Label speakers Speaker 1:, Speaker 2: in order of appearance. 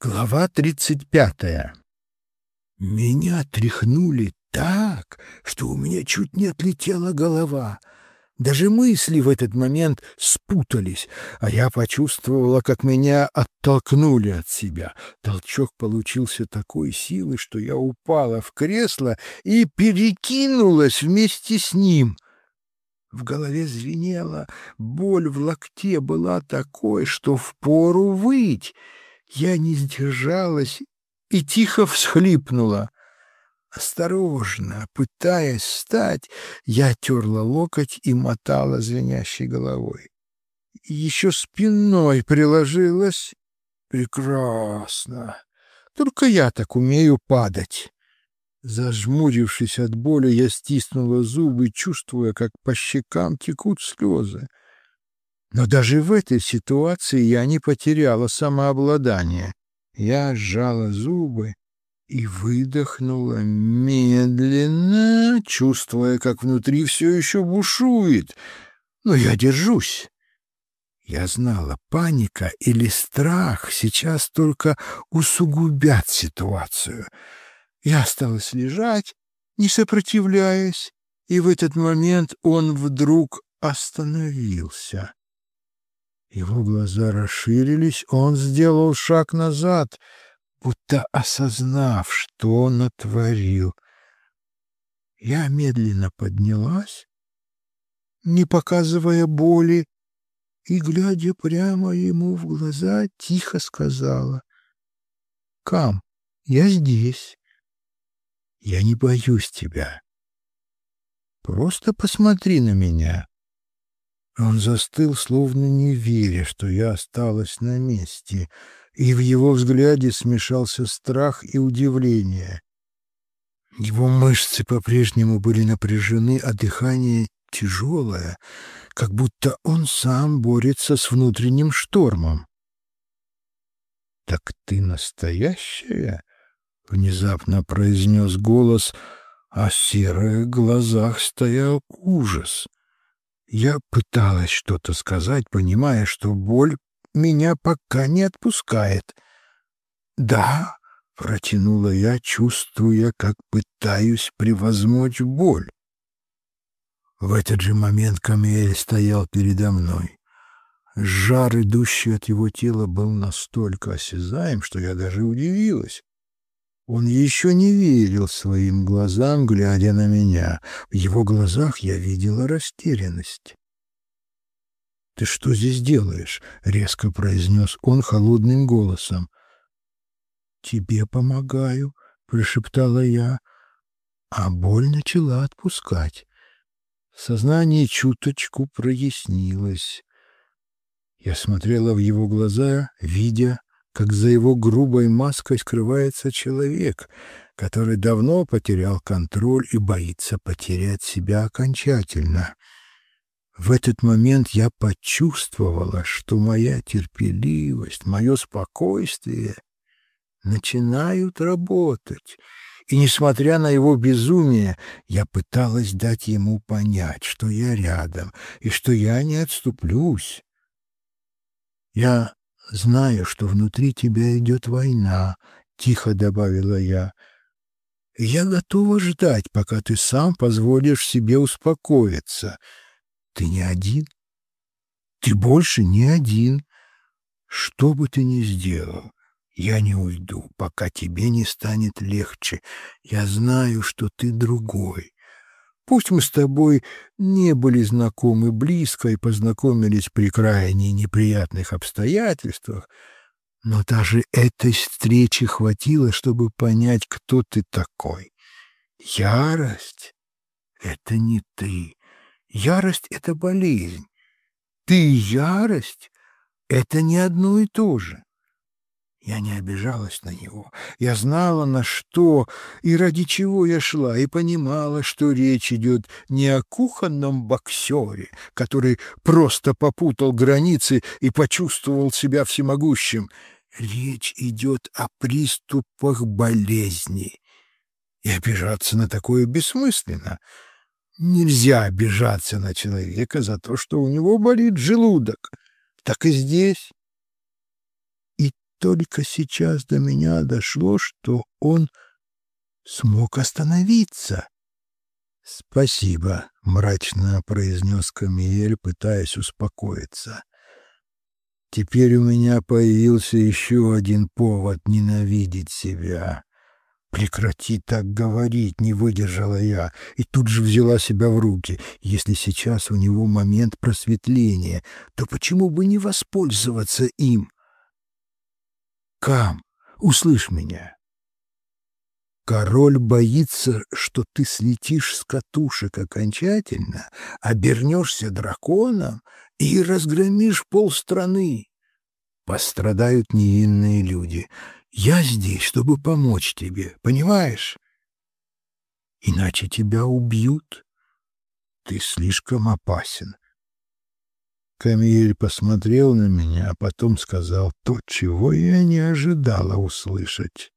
Speaker 1: Глава 35. Меня тряхнули так, что у меня чуть не отлетела голова. Даже мысли в этот момент спутались, а я почувствовала, как меня оттолкнули от себя. Толчок получился такой силы, что я упала в кресло и перекинулась вместе с ним. В голове звенело, боль в локте была такой, что впору выть. Я не сдержалась и тихо всхлипнула. Осторожно, пытаясь встать, я терла локоть и мотала звенящей головой. Еще спиной приложилась. Прекрасно. Только я так умею падать. Зажмурившись от боли, я стиснула зубы, чувствуя, как по щекам текут слезы. Но даже в этой ситуации я не потеряла самообладание. Я сжала зубы и выдохнула медленно, чувствуя, как внутри все еще бушует. Но я держусь. Я знала, паника или страх сейчас только усугубят ситуацию. Я осталась лежать, не сопротивляясь, и в этот момент он вдруг остановился. Его глаза расширились, он сделал шаг назад, будто осознав, что он натворил. Я медленно поднялась, не показывая боли, и, глядя прямо ему в глаза, тихо сказала: «Кам, я здесь. Я не боюсь тебя. Просто посмотри на меня». Он застыл, словно не веря, что я осталась на месте, и в его взгляде смешался страх и удивление. Его мышцы по-прежнему были напряжены, а дыхание тяжелое, как будто он сам борется с внутренним штормом. «Так ты настоящая?» — внезапно произнес голос, а в серых глазах стоял ужас. Я пыталась что-то сказать, понимая, что боль меня пока не отпускает. «Да», — протянула я, чувствуя, как пытаюсь превозмочь боль. В этот же момент Камиэль стоял передо мной. Жар, идущий от его тела, был настолько осязаем, что я даже удивилась. Он еще не верил своим глазам, глядя на меня. В его глазах я видела растерянность. «Ты что здесь делаешь?» — резко произнес он холодным голосом. «Тебе помогаю», — прошептала я, а боль начала отпускать. Сознание чуточку прояснилось. Я смотрела в его глаза, видя, как за его грубой маской скрывается человек, который давно потерял контроль и боится потерять себя окончательно. В этот момент я почувствовала, что моя терпеливость, мое спокойствие начинают работать. И, несмотря на его безумие, я пыталась дать ему понять, что я рядом и что я не отступлюсь. «Я знаю, что внутри тебя идет война», — тихо добавила я. «Я готова ждать, пока ты сам позволишь себе успокоиться. Ты не один. Ты больше не один. Что бы ты ни сделал, я не уйду, пока тебе не станет легче. Я знаю, что ты другой. Пусть мы с тобой не были знакомы близко и познакомились при крайне неприятных обстоятельствах, но даже этой встречи хватило, чтобы понять, кто ты такой. Ярость — это не ты. Ярость — это болезнь. Ты и ярость — это не одно и то же. Я не обижалась на него. Я знала, на что и ради чего я шла, и понимала, что речь идет не о кухонном боксере, который просто попутал границы и почувствовал себя всемогущим. Речь идет о приступах болезни. И обижаться на такое бессмысленно. Нельзя обижаться на человека за то, что у него болит желудок. Так и здесь. только сейчас до меня дошло, что он смог остановиться. «Спасибо», — мрачно произнес Камиэль, пытаясь успокоиться. «Теперь у меня появился еще один повод ненавидеть себя». «Прекрати так говорить», — не выдержала я, и тут же взяла себя в руки. Если сейчас у него момент просветления, то почему бы не воспользоваться им? «Кам, услышь меня. Король боится, что ты слетишь с катушек окончательно, обернешься драконом и разгромишь полстраны. Пострадают невинные люди. Я здесь, чтобы помочь тебе, понимаешь? Иначе тебя убьют. Ты слишком опасен». Камиль посмотрел на меня, а потом сказал то, чего я не ожидала услышать.